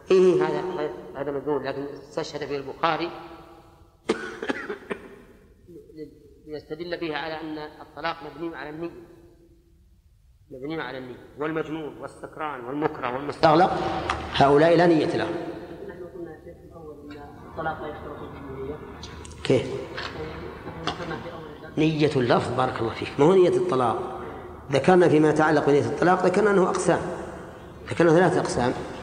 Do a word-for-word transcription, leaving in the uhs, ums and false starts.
إيه هذا هذا مجنون، لكن استشهد به البخاري ليستدل بها على أن الطلاق مبني على النية، مبني على النية. والمجنون والسكران والمكره والمستغلق هؤلاء لا نية لهم. نحن قلنا في الأول أن الطلاق لا يشترط فيه النية. كيف؟ نية اللفظ بارك الله فيك، ما هو نية الطلاق. ذكرنا فيما يتعلق بنية الطلاق ذكرنا أنه أقسام، ذكرنا ثلاثة أقسام: